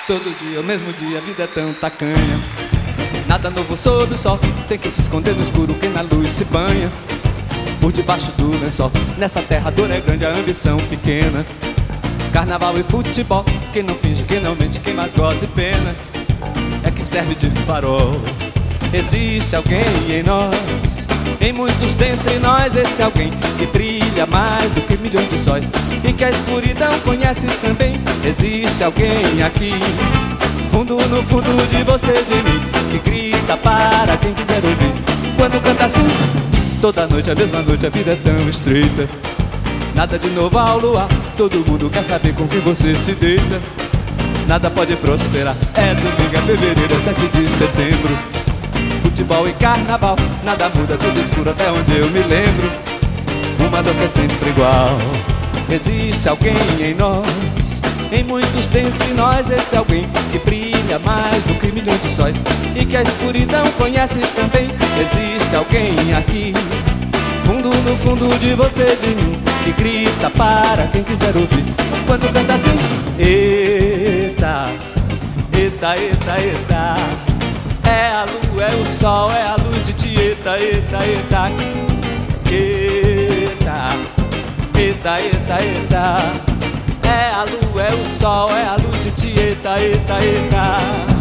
Todo dia, o mesmo dia, a vida é tão tacanha. Nada novo sob o sol, tem que se esconder no escuro quem na luz se banha. Por debaixo do lençol, nessa terra a dor é grande, a ambição pequena. Carnaval e futebol, quem não finge, quem não mente, quem mais goza e pena é que serve de farol. Existe alguém em nós, em muitos dentre nós, esse alguém que brilha mais do que milhões de sóis e que a escuridão conhece também. Existe alguém aqui, fundo no fundo de você e de mim, que grita para quem quiser ouvir. Quando canta assim, toda noite, a mesma noite, a vida é tão estreita. Nada de novo ao luar, todo mundo quer saber com quem você se deita. Nada pode prosperar, é domingo, é fevereiro, é 7 de setembro. Futebol e carnaval, nada muda, tudo escuro até onde eu me lembro. Uma dor que é sempre igual. Existe alguém em nós, em muitos dentre nós, esse alguém que brilha mais do que milhões de sóis e que a escuridão conhece também. Existe alguém aqui, fundo no fundo de você e de mim, que grita para quem quiser ouvir. Quando canta assim, eita, eita, eita, eita, é a lua, é o sol, é a luz de Tieta, eita, eita, eita, eita, eita, eita, é a lua, é o sol, é a luz de Tieta, eita, eita.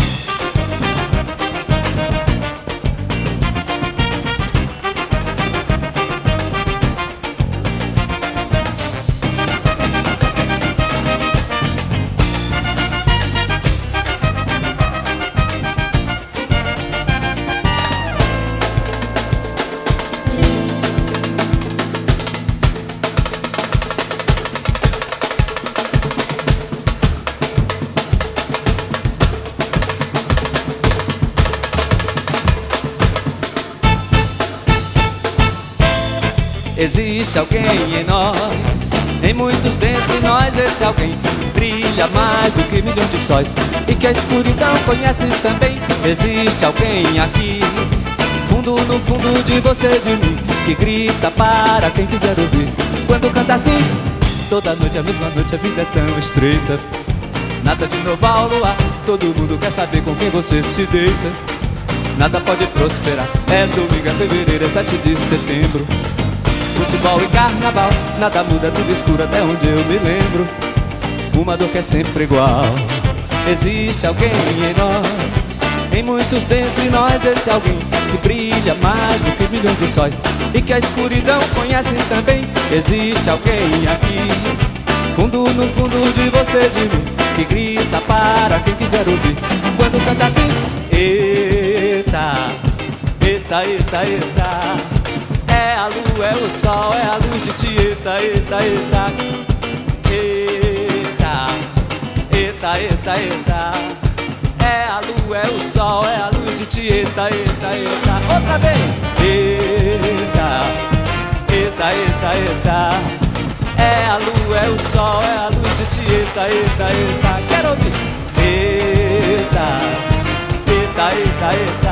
Existe alguém em nós, em muitos dentre nós, esse alguém brilha mais do que milhões de sóis e que a escuridão conhece também. Existe alguém aqui, fundo no fundo de você e de mim, que grita para quem quiser ouvir. Quando canta assim, toda noite, a mesma noite, a vida é tão estreita. Nada de novo ao luar, todo mundo quer saber com quem você se deita. Nada pode prosperar, é domingo, é fevereiro, é 7 de setembro. Futebol e carnaval, nada muda, tudo escuro até onde eu me lembro. Uma dor que é sempre igual. Existe alguém em nós, em muitos dentre nós, esse alguém que brilha mais do que milhões de sóis e que a escuridão conhece também. Existe alguém aqui, fundo no fundo de você e de mim, que grita para quem quiser ouvir. Quando canta assim, eita, eita, eita, eita, é a lua, é o sol, é a luz de Tieta, eita, eita, eita, eita, eita, eita, é a lua, é o sol, é a luz de Tieta, eita, eita. Outra vez, eita, eita, eita, eita, é a lua, é o sol, é a luz de Tieta, eita, eita. Quero ouvir, eita, eita, eita, eita.